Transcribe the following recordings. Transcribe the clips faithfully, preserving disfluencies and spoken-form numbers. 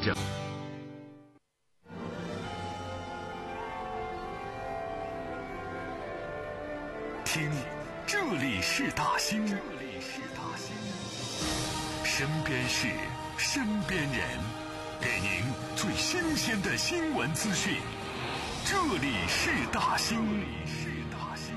着。听，这里是大兴，这里是大兴，身边事，身边人，给您最新鲜的新闻资讯。这里是大兴，这里是大兴。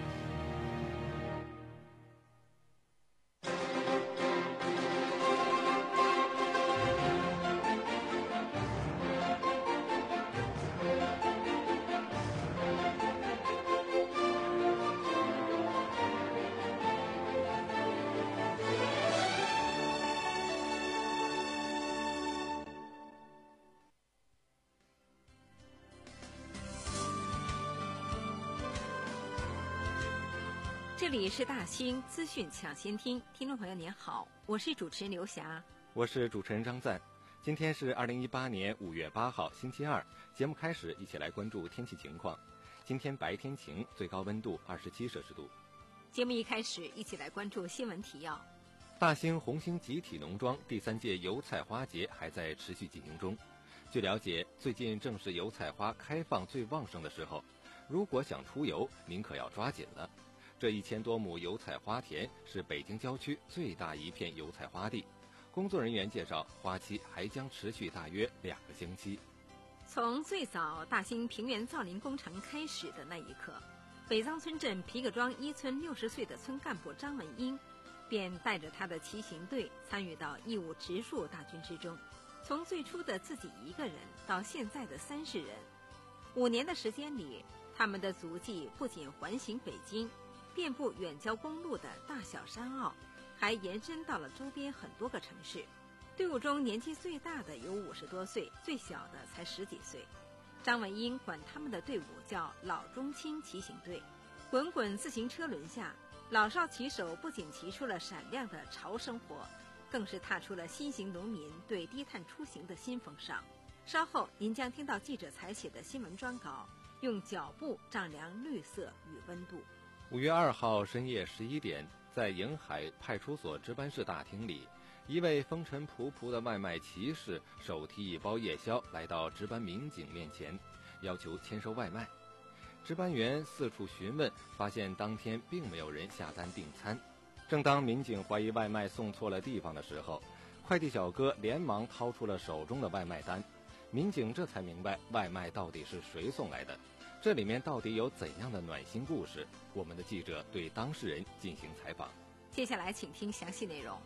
这里是大兴资讯抢先听，听众朋友您好，我是主持人刘霞， 我是主持人张赞。今天是二零一八年五月八号星期二，节目开始，一起来关注天气情况。今天白天晴，最高温度二十七摄氏度。 节目一开始，一起来关注新闻提要。 大兴红星集体农庄第三届油菜花节还在持续进行中。据了解，最近正是油菜花开放最旺盛的时候，如果想出游，您可要抓紧了。这一千多亩油菜花田是北京郊区最大一片油菜花地。工作人员介绍，花期还将持续大约两个星期。 从最早大兴平原造林工程开始的那一刻，北藏村镇皮革庄一村六十岁的村干部张文英便带着他的骑行队参与到义务植树大军之中。从最初的自己一个人到现在的三十人，五年的时间里，他们的足迹不仅环行北京，遍布远郊公路的大小山坳，还延伸到了周边很多个城市。队伍中年纪最大的有五十多岁，最小的才十几岁。张文英管他们的队伍叫老中青骑行队。滚滚自行车轮下，老少骑手不仅骑出了闪亮的潮生活，更是踏出了新型农民对低碳出行的新风尚。稍后您将听到记者采写的新闻专稿，用脚步丈量绿色与温度。 五月二号深夜十一点，在迎海派出所值班室大厅里，一位风尘仆仆的外卖骑士手提一包夜宵来到值班民警面前，要求签收外卖。值班员四处询问，发现当天并没有人下单订餐。正当民警怀疑外卖送错了地方的时候，快递小哥连忙掏出了手中的外卖单。民警这才明白外卖到底是谁送来的，这里面到底有怎样的暖心故事？我们的记者对当事人进行采访。 接下来请听详细内容。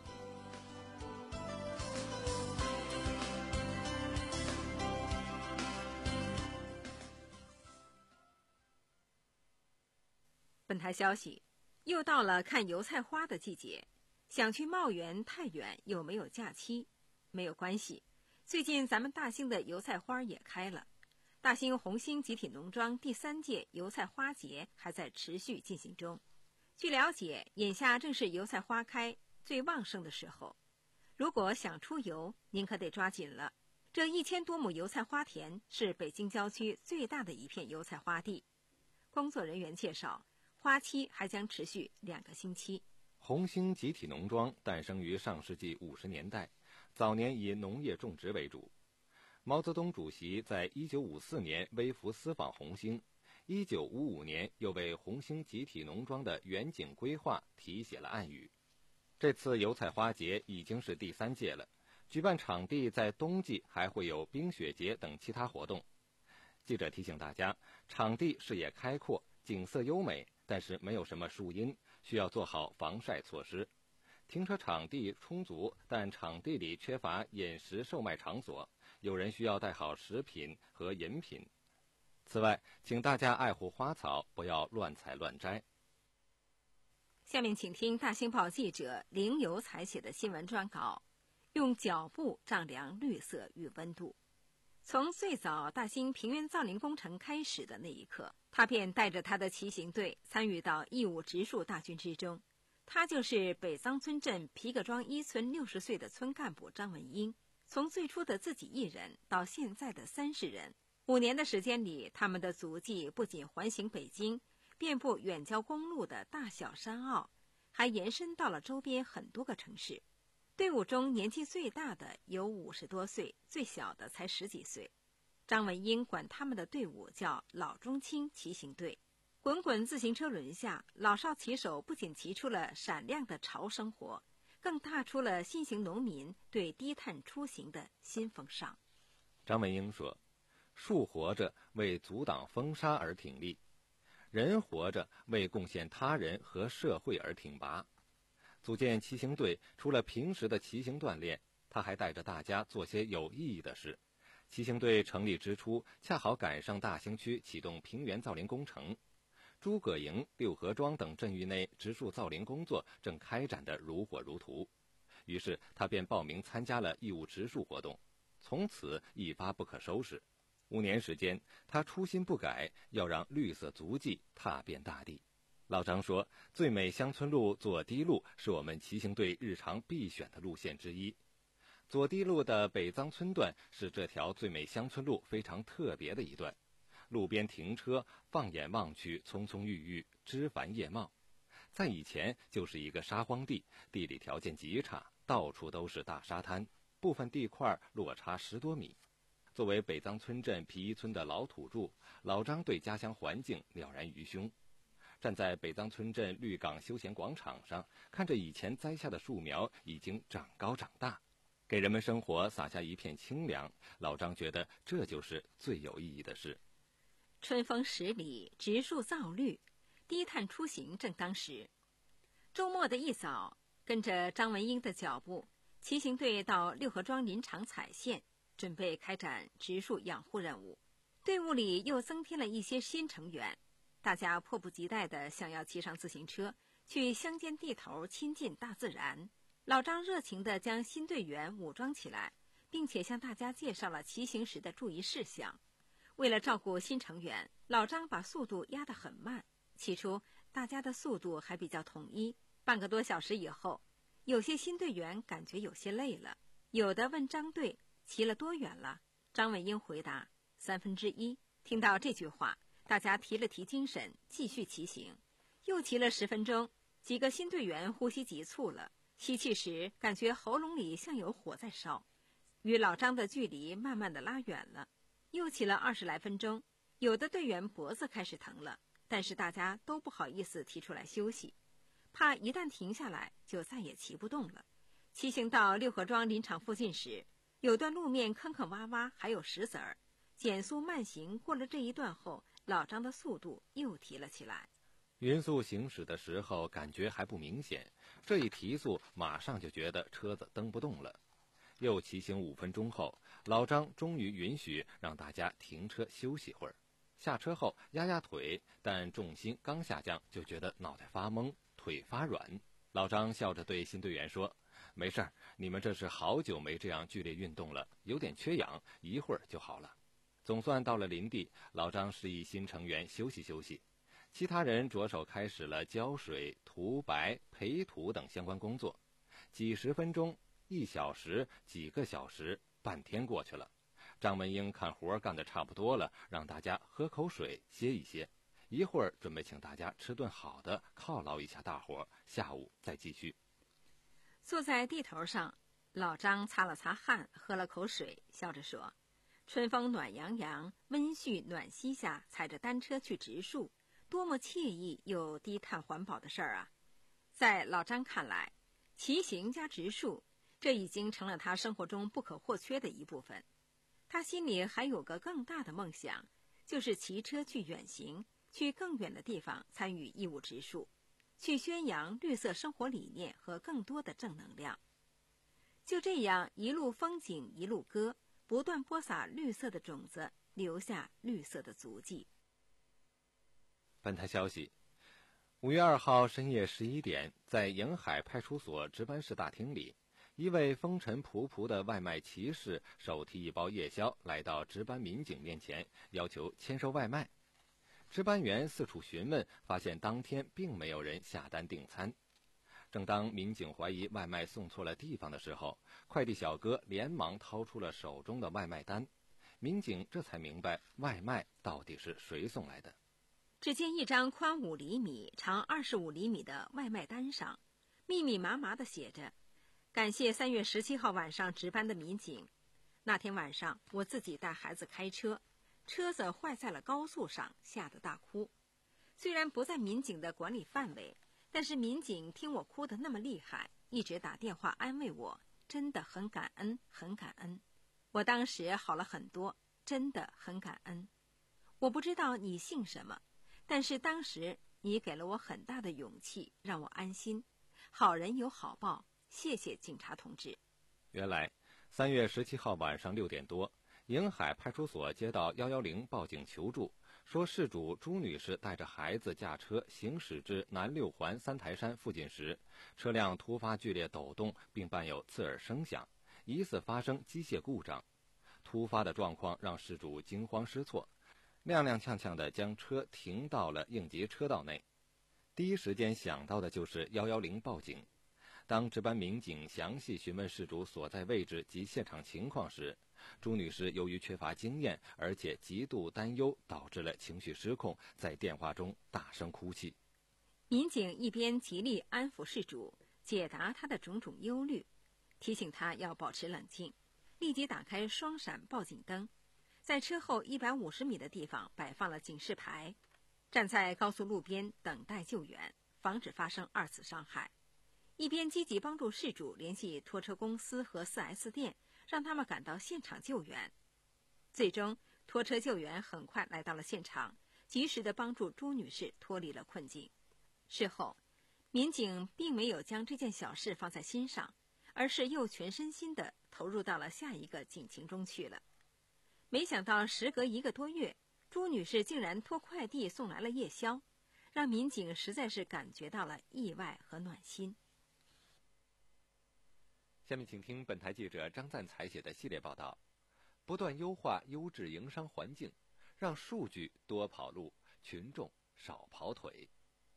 本台消息，又到了看油菜花的季节，想去茂源太远又没有假期，没有关系，最近咱们大兴的油菜花也开了。大兴红星集体农庄第三届油菜花节还在持续进行中。据了解，眼下正是油菜花开最旺盛的时候，如果想出游，您可得抓紧了。这一千多亩油菜花田是北京郊区最大的一片油菜花地。工作人员介绍，花期还将持续两个星期。 红星集体农庄诞生于上世纪五十年代，早年以农业种植为主。毛泽东主席在一九五四年微服私访红星，一九五五年又为红星集体农庄的远景规划题写了暗语。这次油菜花节已经是第三届了，举办场地在冬季还会有冰雪节等其他活动。记者提醒大家，场地视野开阔，景色优美，但是没有什么树荫，需要做好防晒措施。停车场地充足，但场地里缺乏饮食售卖场所，有人需要带好食品和饮品。此外，请大家爱护花草，不要乱采乱摘。 下面请听大兴报记者凌游采写的新闻专稿，用脚步丈量绿色与温度。从最早大兴平原造林工程开始的那一刻，他便带着他的骑行队参与到义务植树大军之中。他就是北藏村镇皮革庄一村六十岁的村干部张文英。从最初的自己一人到现在的三十人，五年的时间里，他们的足迹不仅环行北京，遍布远郊公路的大小山坳，还延伸到了周边很多个城市。 队伍中年纪最大的有五十多岁，最小的才十几岁。张文英管他们的队伍叫老中青骑行队。滚滚自行车轮下，老少骑手不仅骑出了闪亮的潮生活，更踏出了新型农民对低碳出行的新风尚。 张文英说，树活着为阻挡风沙而挺立，人活着为贡献他人和社会而挺拔。组建骑行队，除了平时的骑行锻炼，他还带着大家做些有意义的事。骑行队成立之初，恰好赶上大兴区启动平原造林工程，诸葛营、六合庄等镇域内植树造林工作正开展得如火如荼，于是他便报名参加了义务植树活动，从此一发不可收拾。五年时间，他初心不改，要让绿色足迹踏遍大地。老张说，最美乡村路左堤路是我们骑行队日常必选的路线之一。左堤路的北藏村段是这条最美乡村路非常特别的一段，路边停车，放眼望去，葱葱郁郁，枝繁叶茂。在以前就是一个沙荒地，地理条件极差，到处都是大沙滩，部分地块落差十多米。作为北藏村镇皮衣村的老土著，老张对家乡环境了然于胸。站在北藏村镇绿港休闲广场上，看着以前栽下的树苗已经长高长大，给人们生活洒下一片清凉，老张觉得这就是最有意义的事。 春风十里，植树造绿，低碳出行正当时。周末的一早，跟着张文英的脚步，骑行队到六合庄林场采线，准备开展植树养护任务。队伍里又增添了一些新成员，大家迫不及待地想要骑上自行车，去乡间地头亲近大自然。老张热情地将新队员武装起来，并且向大家介绍了骑行时的注意事项。为了照顾新成员，老张把速度压得很慢。起初大家的速度还比较统一，半个多小时以后，有些新队员感觉有些累了，有的问张队骑了多远了。张文英回答三分之一。听到这句话，大家提了提精神，继续骑行。又骑了十分钟，几个新队员呼吸急促了，吸气时感觉喉咙里像有火在烧，与老张的距离慢慢的拉远了。又骑了二十来分钟，有的队员脖子开始疼了，但是大家都不好意思提出来休息，怕一旦停下来就再也骑不动了。骑行到六合庄林场附近时，有段路面坑坑洼洼，还有石子儿。减速慢行过了这一段后，老张的速度又提了起来。 匀速行驶的时候感觉还不明显，这一提速马上就觉得车子蹬不动了。又骑行五分钟后，老张终于允许让大家停车休息会儿。下车后压压腿，但重心刚下降就觉得脑袋发懵，腿发软。老张笑着对新队员说，没事儿，你们这是好久没这样剧烈运动了，有点缺氧，一会儿就好了。总算到了林地，老张示意新成员休息休息，其他人着手开始了浇水、涂白、培土等相关工作。几十分钟、一小时、几个小时，半天过去了。张文英看活干得差不多了，让大家喝口水歇一歇，一会儿准备请大家吃顿好的，犒劳一下大伙，下午再继续。 坐在地头上，老张擦了擦汗，喝了口水，笑着说，春风暖洋洋，温煦暖溪下踩着单车去植树，多么惬意又低碳环保的事儿啊！在老张看来，骑行加植树，这已经成了他生活中不可或缺的一部分。他心里还有个更大的梦想，就是骑车去远行，去更远的地方参与义务植树，去宣扬绿色生活理念和更多的正能量。就这样一路风景一路歌，不断播撒绿色的种子，留下绿色的足迹。 本台消息，五月二号深夜十一点，在迎海派出所值班室大厅里，一位风尘仆仆的外卖骑士手提一包夜宵来到值班民警面前，要求签收外卖。值班员四处询问，发现当天并没有人下单订餐。正当民警怀疑外卖送错了地方的时候，快递小哥连忙掏出了手中的外卖单，民警这才明白外卖到底是谁送来的。 只见一张宽五厘米、长二十五厘米的外卖单上，密密麻麻地写着感谢三月十七号晚上值班的民警。那天晚上我自己带孩子开车，车子坏在了高速上，吓得大哭。虽然不在民警的管理范围，但是民警听我哭得那么厉害，一直打电话安慰我，真的很感恩，很感恩。我当时好了很多，真的很感恩。我不知道你姓什么，但是当时你给了我很大的勇气，让我安心。好人有好报，谢谢警察同志。 原来三月十七号晚上六点多，迎海派出所接到一一零报警求助，说事主朱女士带着孩子驾车行驶至南六环三台山附近时，车辆突发剧烈抖动，并伴有刺耳声响，疑似发生机械故障。突发的状况让事主惊慌失措，踉踉跄跄地将车停到了应急车道内。第一时间想到的就是一一零报警。当值班民警详细询问事主所在位置及现场情况时，朱女士由于缺乏经验，而且极度担忧，导致了情绪失控，在电话中大声哭泣。 民警一边极力安抚事主，解答他的种种忧虑，提醒他要保持冷静，立即打开双闪报警灯，在车后一百五十米的地方摆放了警示牌，站在高速路边等待救援，防止发生二次伤害。一边积极帮助事主联系拖车公司和 四 S 店，让他们赶到现场救援。最终，拖车救援很快来到了现场，及时地帮助朱女士脱离了困境。事后，民警并没有将这件小事放在心上，而是又全身心地投入到了下一个警情中去了。没想到时隔一个多月，朱女士竟然托快递送来了夜宵，让民警实在是感觉到了意外和暖心。 下面请听本台记者张赞采写的系列报道：不断优化优质营商环境，让数据多跑路，群众少跑腿。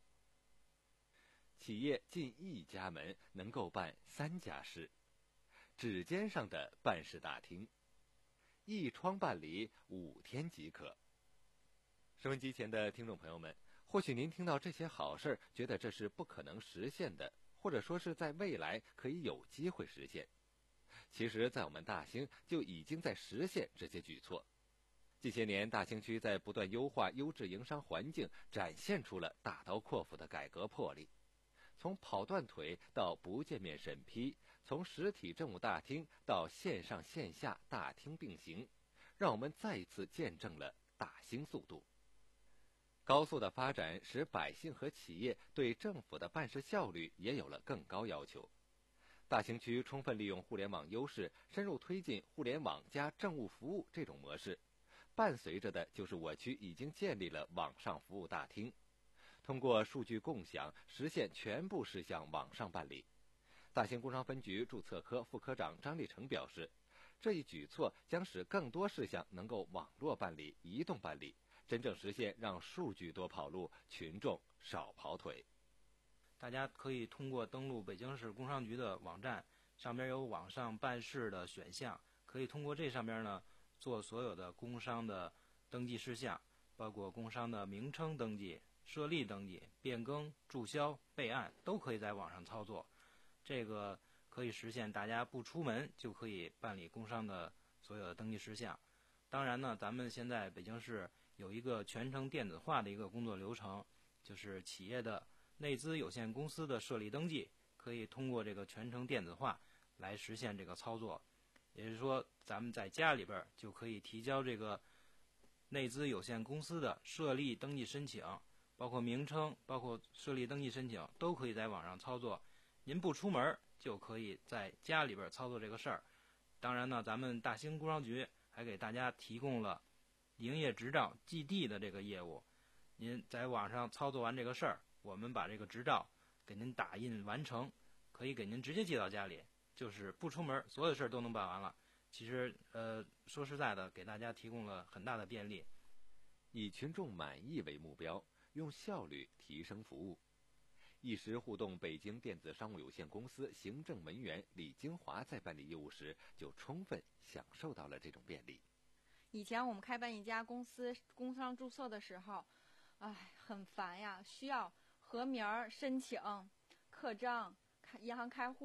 企业进一家门能够办三家事，指尖上的办事大厅，一窗办理五天即可。收音机前的听众朋友们，或许您听到这些好事，觉得这是不可能实现的，或者说是在未来可以有机会实现。其实在我们大兴就已经在实现这些举措。近些年，大兴区在不断优化优质营商环境，展现出了大刀阔斧的改革魄力。从跑断腿到不见面审批，从实体政务大厅到线上线下大厅并行，让我们再一次见证了大兴速度。高速的发展使百姓和企业对政府的办事效率也有了更高要求。大兴区充分利用互联网优势，深入推进互联网加政务服务这种模式，伴随着的就是我区已经建立了网上服务大厅，通过数据共享，实现全部事项网上办理。大兴工商分局注册科副科长张立成表示，这一举措将使更多事项能够网络办理、移动办理，真正实现让数据多跑路，群众少跑腿。 大家可以通过登录北京市工商局的网站，上边有网上办事的选项，可以通过这上边呢做所有的工商的登记事项，包括工商的名称登记、设立登记、变更、注销、备案，都可以在网上操作。这个可以实现大家不出门就可以办理工商的所有的登记事项。当然呢，咱们现在北京市有一个全程电子化的一个工作流程，就是企业的内资有限公司的设立登记可以通过这个全程电子化来实现这个操作。也就是说，咱们在家里边就可以提交这个内资有限公司的设立登记申请，包括名称，包括设立登记申请，都可以在网上操作。您不出门就可以在家里边操作这个事儿。当然呢，咱们大兴工商局还给大家提供了营业执照寄递的这个业务。您在网上操作完这个事儿，我们把这个执照给您打印完成，可以给您直接寄到家里，就是不出门，所有事儿都能办完了。其实呃，说实在的，给大家提供了很大的便利。 以群众满意为目标，用效率提升服务。一时互动北京电子商务有限公司行政文员李金华在办理业务时，就充分享受到了这种便利。 以前我们开办一家公司工商注册的时候，哎，很烦呀，需要核名、申请、刻章、开银行开户。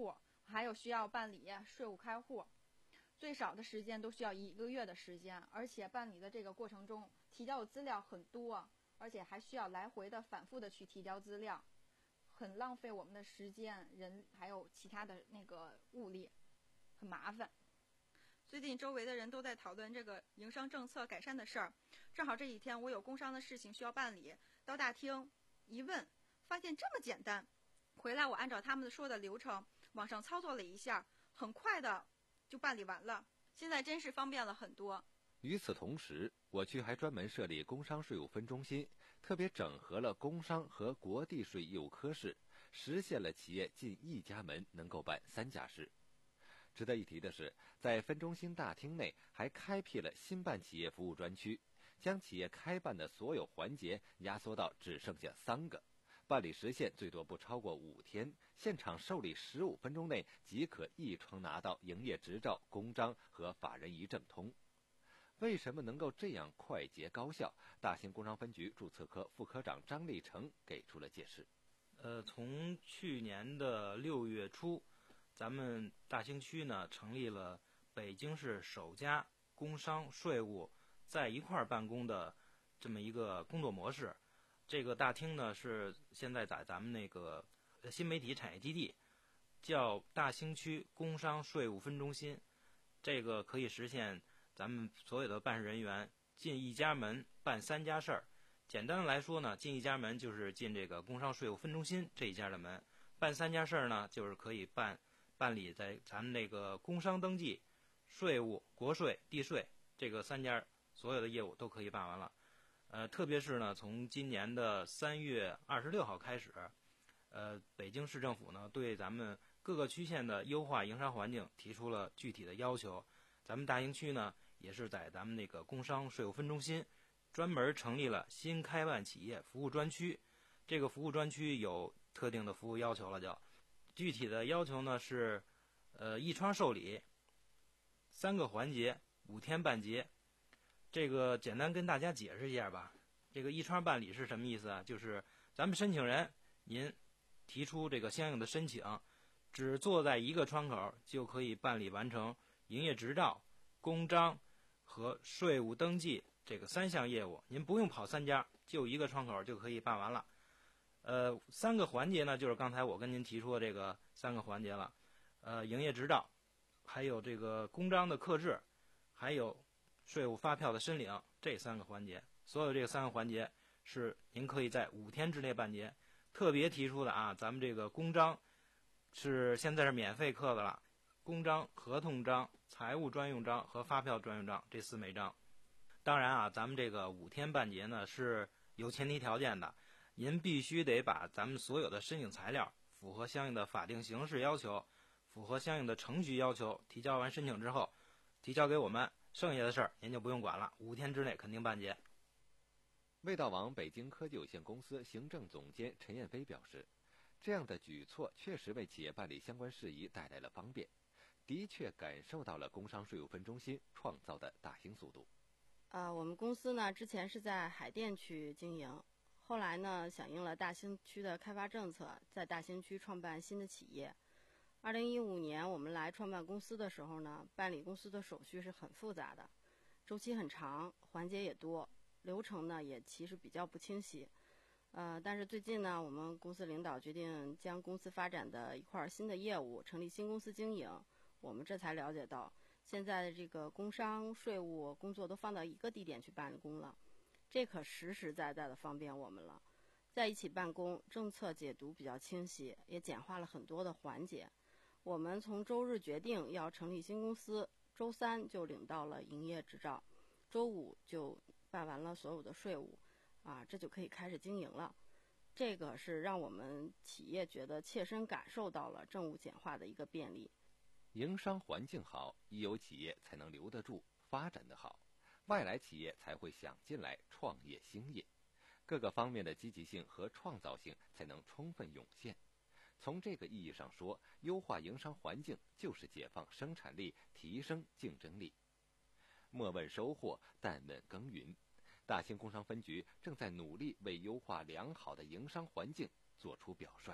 还有需要办理税务开户，最少的时间都需要一个月的时间，而且办理的这个过程中提交的资料很多，而且还需要来回的反复的去提交资料，很浪费我们的时间、人还有其他的那个物力，很麻烦。最近周围的人都在讨论这个营商政策改善的事儿，正好这几天我有工商的事情需要办理，到大厅一问，发现这么简单。回来我按照他们说的流程，网上操作了一下，很快的就办理完了。现在真是方便了很多。 与此同时，我区还专门设立工商税务分中心，特别整合了工商和国地税业务科室，实现了企业进一家门能够办三家事。值得一提的是，在分中心大厅内还开辟了新办企业服务专区，将企业开办的所有环节压缩到只剩下三个，办理时限最多不超过五天，现场受理十五分钟内即可一窗拿到营业执照、公章和法人一证通。为什么能够这样快捷高效？大兴工商分局注册科副科长张立成给出了解释。 呃，从去年的六月初，咱们大兴区呢成立了北京市首家工商税务在一块儿办公的这么一个工作模式。这个大厅呢是现在在咱们那个新媒体产业基地，叫大兴区工商税务分中心。这个可以实现咱们所有的办事人员进一家门办三家事儿。简单的来说呢，进一家门就是进这个工商税务分中心这一家的门，办三家事儿呢，就是可以办办理在咱们那个工商登记、税务、国税、地税这个三家所有的业务都可以办完了。呃，特别是呢，从今年的三月二十六号开始，呃，北京市政府呢对咱们各个区县的优化营商环境提出了具体的要求。咱们大兴区呢，也是在咱们那个工商税务分中心专门成立了新开办企业服务专区。这个服务专区有特定的服务要求了，就具体的要求呢是，呃，一窗受理，三个环节，五天办结。这个简单跟大家解释一下吧。这个一窗办理是什么意思啊？就是咱们申请人您提出这个相应的申请，只坐在一个窗口就可以办理完成营业执照、公章和税务登记这个三项业务，您不用跑三家，就一个窗口就可以办完了。呃，三个环节呢，就是刚才我跟您提出的这个三个环节了。呃，营业执照，还有这个公章的刻制，还有税务发票的申领，这三个环节，所有这个三个环节是您可以在五天之内办结。特别提出的啊，咱们这个公章是现在是免费刻的了，公章、合同章、财务专用章和发票专用章这四枚章。当然啊，咱们这个五天办结呢是有前提条件的，您必须得把咱们所有的申请材料符合相应的法定形式要求，符合相应的程序要求，提交完申请之后提交给我们，剩下的事儿您就不用管了，五天之内肯定办结。 味道王北京科技有限公司行政总监陈彦飞表示，这样的举措确实为企业办理相关事宜带来了方便，的确感受到了工商税务分中心创造的大兴速度。 呃，我们公司呢之前是在海淀区经营，后来呢响应了大兴区的开发政策，在大兴区创办新的企业。二零一五年我们来创办公司的时候呢，办理公司的手续是很复杂的，周期很长，环节也多，流程呢也其实比较不清晰。呃，但是最近呢，我们公司领导决定将公司发展的一块新的业务成立新公司经营，我们这才了解到，现在的这个工商税务工作都放到一个地点去办公了，这可实实在在的方便我们了。在一起办公，政策解读比较清晰，也简化了很多的环节。我们从周日决定要成立新公司，周三就领到了营业执照，周五就办完了所有的税务，啊，这就可以开始经营了。这个是让我们企业觉得切身感受到了政务简化的一个便利。 营商环境好，一有企业才能留得住，发展得好，外来企业才会想进来创业兴业，各个方面的积极性和创造性才能充分涌现。从这个意义上说，优化营商环境就是解放生产力，提升竞争力。莫问收获，但问耕耘。大兴工商分局正在努力为优化良好的营商环境做出表率。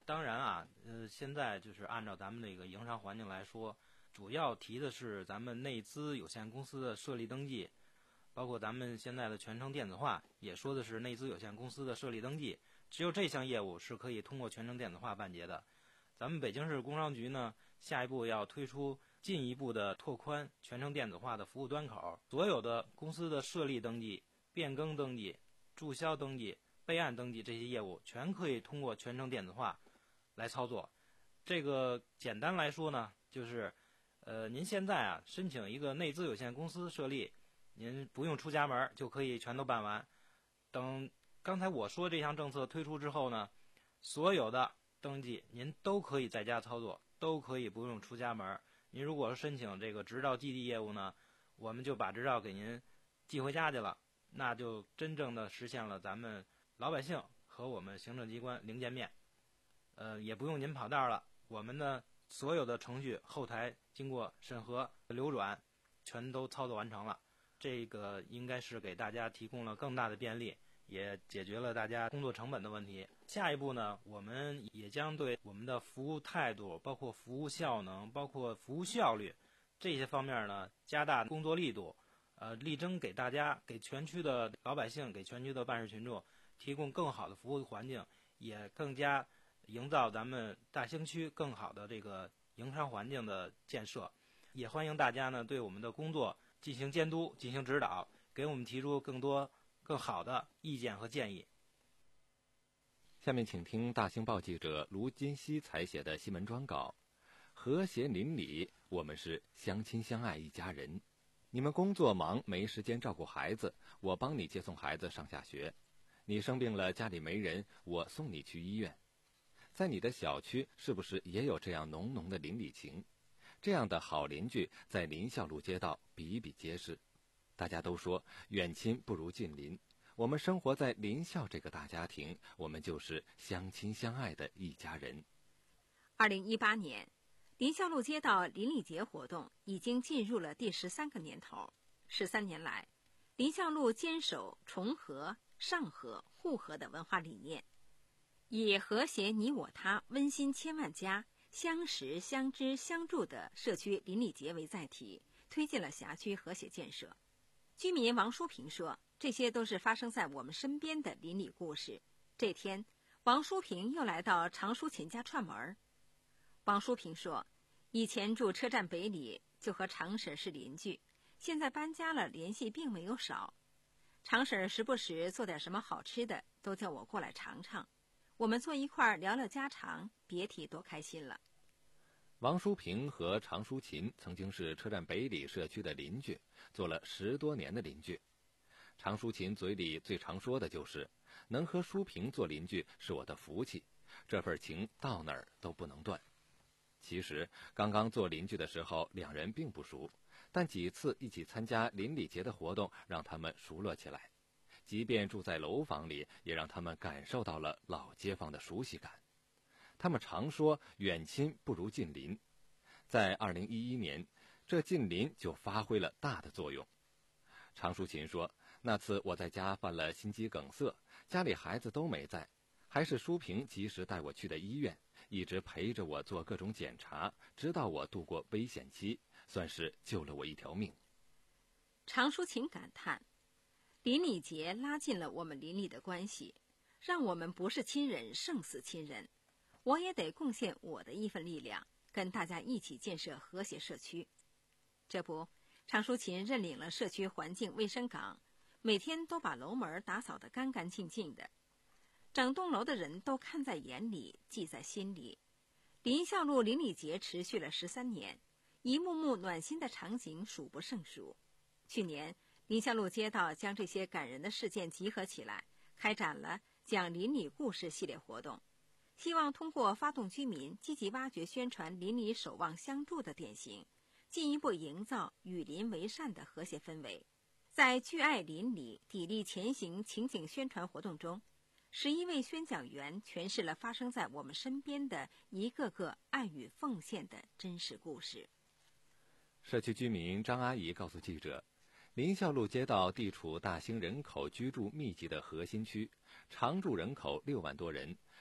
当然啊，呃，现在就是按照咱们这个营商环境来说，主要提的是咱们内资有限公司的设立登记，包括咱们现在的全程电子化，也说的是内资有限公司的设立登记。只有这项业务是可以通过全程电子化办结的。咱们北京市工商局呢，下一步要推出进一步的拓宽全程电子化的服务端口，所有的公司的设立登记、变更登记、注销登记、备案登记这些业务，全可以通过全程电子化来操作。这个简单来说呢，就是呃，您现在啊申请一个内资有限公司设立，您不用出家门就可以全都办完。等刚才我说这项政策推出之后呢，所有的登记您都可以在家操作，都可以不用出家门。您如果是申请这个执照寄递业务呢，我们就把执照给您寄回家去了，那就真正的实现了咱们老百姓和我们行政机关零见面。呃，也不用您跑道了，我们呢所有的程序后台经过审核流转，全都操作完成了。这个应该是给大家提供了更大的便利，也解决了大家工作成本的问题。下一步呢，我们也将对我们的服务态度，包括服务效能，包括服务效率这些方面呢，加大工作力度，呃，力争给大家、给全区的老百姓、给全区的办事群众提供更好的服务环境，也更加营造咱们大兴区更好的这个营商环境的建设。也欢迎大家呢对我们的工作进行监督、进行指导，给我们提出更多更好的意见和建议。 下面请听大兴报记者卢金熙采写的新闻专稿：和谐邻里，我们是相亲相爱一家人。你们工作忙没时间照顾孩子，我帮你接送孩子上下学。你生病了家里没人，我送你去医院。在你的小区是不是也有这样浓浓的邻里情？这样的好邻居在临孝路街道比比皆是。大家都说远亲不如近邻，我们生活在临孝这个大家庭，我们就是相亲相爱的一家人。 二零一八年，临孝路街道邻里节活动已经进入了第十三个年头。十三年来，临孝路坚守重和、上和、互和的文化理念，以和谐你我他、温馨千万家、相识相知相助的社区邻里节为载体，推进了辖区和谐建设。居民王淑平说，这些都是发生在我们身边的邻里故事。这天，王淑平又来到常淑琴家串门。王淑平说，以前住车站北里就和常婶是邻居，现在搬家了，联系并没有少。常婶时不时做点什么好吃的，都叫我过来尝尝。我们坐一块儿聊聊家常，别提多开心了。 王淑平和常淑琴曾经是车站北里社区的邻居，做了十多年的邻居。常淑琴嘴里最常说的就是能和淑平做邻居是我的福气，这份情到哪儿都不能断。其实刚刚做邻居的时候两人并不熟，但几次一起参加邻里节的活动让他们熟络起来，即便住在楼房里也让他们感受到了老街坊的熟悉感。他们常说远亲不如近邻，在二零一一年，这近邻就发挥了大的作用。常淑琴说，那次我在家犯了心肌梗塞，家里孩子都没在，还是淑平及时带我去的医院，一直陪着我做各种检查，直到我度过危险期，算是救了我一条命。 常淑琴感叹，邻里节拉近了我们邻里的关系，让我们不是亲人胜似亲人。我也得贡献我的一份力量，跟大家一起建设和谐社区。这不，常淑琴认领了社区环境卫生岗，每天都把楼门打扫得干干净净的，整栋楼的人都看在眼里，记在心里。临孝路邻里节持续了十三年，一幕幕暖心的场景数不胜数。去年，临孝路街道将这些感人的事件集合起来，开展了讲邻里故事系列活动，希望通过发动居民积极挖掘宣传邻里守望相助的典型，进一步营造与邻为善的和谐氛围。在聚爱邻里、砥砺前行情景宣传活动中，十一位宣讲员诠释了发生在我们身边的一个个爱与奉献的真实故事。 社区居民张阿姨告诉记者，临孝路街道地处大兴人口居住密集的核心区，常住人口六万多人，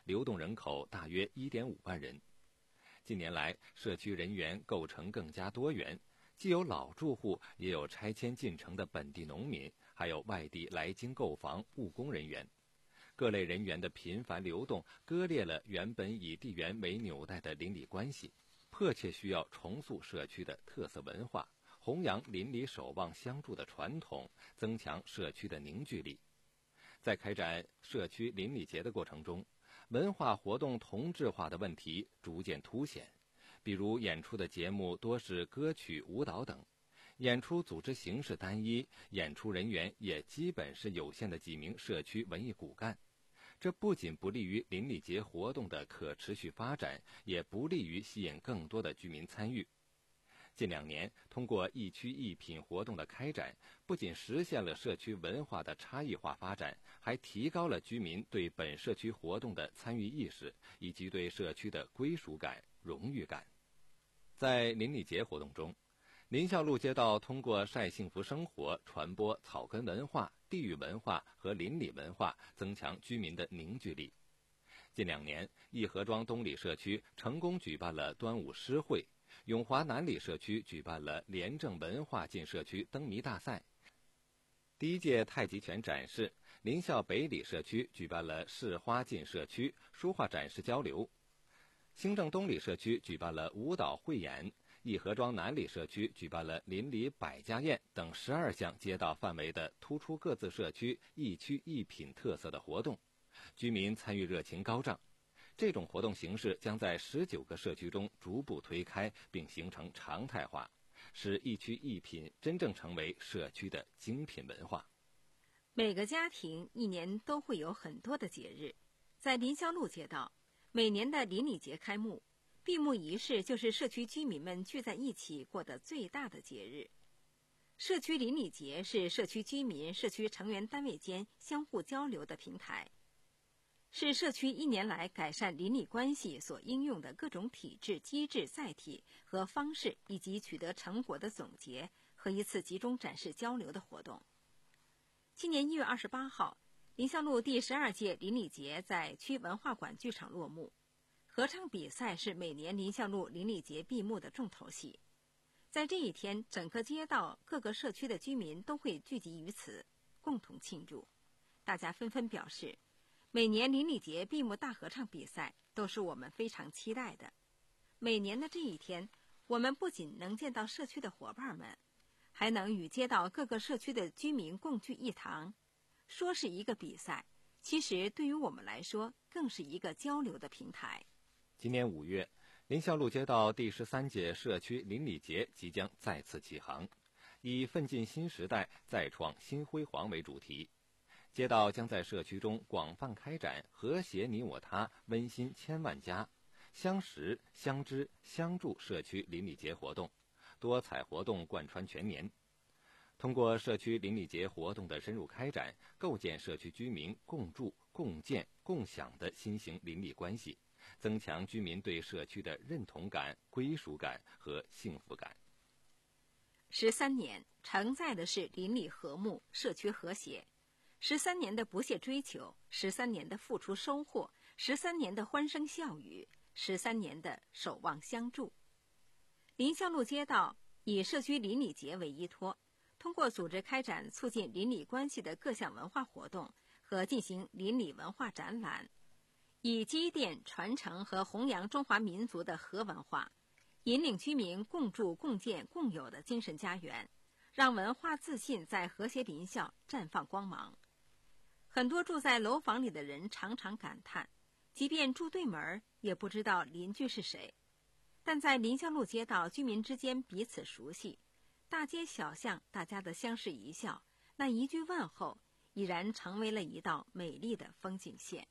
流动人口大约 一点五万人。近年来，社区人员构成更加多元，既有老住户，也有拆迁进城的本地农民，还有外地来京购房务工人员。各类人员的频繁流动，割裂了原本以地缘为纽带的邻里关系，迫切需要重塑社区的特色文化，弘扬邻里守望相助的传统，增强社区的凝聚力。在开展社区邻里节的过程中，文化活动同质化的问题逐渐凸显，比如演出的节目多是歌曲、舞蹈等，演出组织形式单一，演出人员也基本是有限的几名社区文艺骨干。这不仅不利于邻里节活动的可持续发展，也不利于吸引更多的居民参与。近两年，通过一区一品活动的开展，不仅实现了社区文化的差异化发展，还提高了居民对本社区活动的参与意识，以及对社区的归属感、荣誉感。在邻里节活动中，临孝路街道通过晒幸福生活，传播草根文化、地域文化和邻里文化，增强居民的凝聚力。近两年，义和庄东里社区成功举办了端午诗会，永华南里社区举办了廉政文化进社区灯谜大赛。第一届太极拳展示，临孝北里社区举办了市花进社区书画展示交流。兴正东里社区举办了舞蹈汇演，义和庄南里社区举办了邻里百家宴等十二项街道范围的突出各自社区一区一品特色的活动，居民参与热情高涨。这种活动形式将在十九个社区中逐步推开，并形成常态化，使一区一品真正成为社区的精品文化。 每个家庭一年都会有很多的节日，在临孝路街道，每年的邻里节开幕，闭幕仪式就是社区居民们聚在一起过的最大的节日。社区邻里节是社区居民、社区成员单位间相互交流的平台，是社区一年来改善邻里关系所应用的各种体制、机制、载体和方式，以及取得成果的总结和一次集中展示交流的活动。今年一月二十八号，临孝路第十二届邻里节在区文化馆剧场落幕。合唱比赛是每年临孝路邻里节闭幕的重头戏。在这一天，整个街道各个社区的居民都会聚集于此，共同庆祝。大家纷纷表示，每年邻里节闭幕大合唱比赛都是我们非常期待的。每年的这一天，我们不仅能见到社区的伙伴们，还能与街道各个社区的居民共聚一堂。说是一个比赛，其实对于我们来说，更是一个交流的平台。 今年五月，临孝路街道第十三届社区邻里节即将再次起航，以奋进新时代，再创新辉煌为主题。街道将在社区中广泛开展和谐你我他、温馨千万家、相识、相知、相助社区邻里节活动，多彩活动贯穿全年。通过社区邻里节活动的深入开展，构建社区居民共筑、共建、共享的新型邻里关系，增强居民对社区的认同感、归属感和幸福感。 十三年承载的是邻里和睦、社区和谐，十三年的不懈追求，十三年的付出收获，十三年的欢声笑语，十三年的守望相助。临孝路街道以社区邻里节为依托，通过组织开展促进邻里关系的各项文化活动和进行邻里文化展览，以积淀、传承和弘扬中华民族的和文化，引领居民共筑、共建、共有的精神家园，让文化自信在和谐邻校绽放光芒。很多住在楼房里的人常常感叹，即便住对门也不知道邻居是谁。但在临孝路街道，居民之间彼此熟悉，大街小巷大家的相视一笑，那一句问候已然成为了一道美丽的风景线。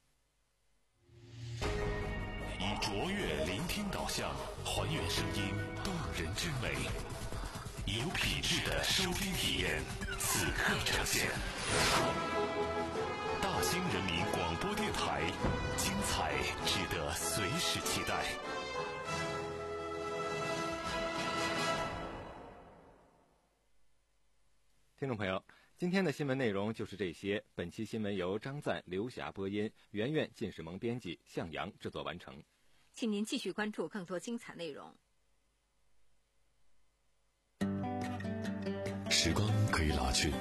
以卓越聆听导向，还原声音动人之美，有品质的收听体验，此刻呈现。大兴人民广播电台，精彩值得随时期待。 听众朋友， 今天的新闻内容就是这些。本期新闻由张赞、刘霞播音，圆圆、靳世萌编辑，向阳制作完成。 请您继续关注更多精彩内容。 时光可以老去，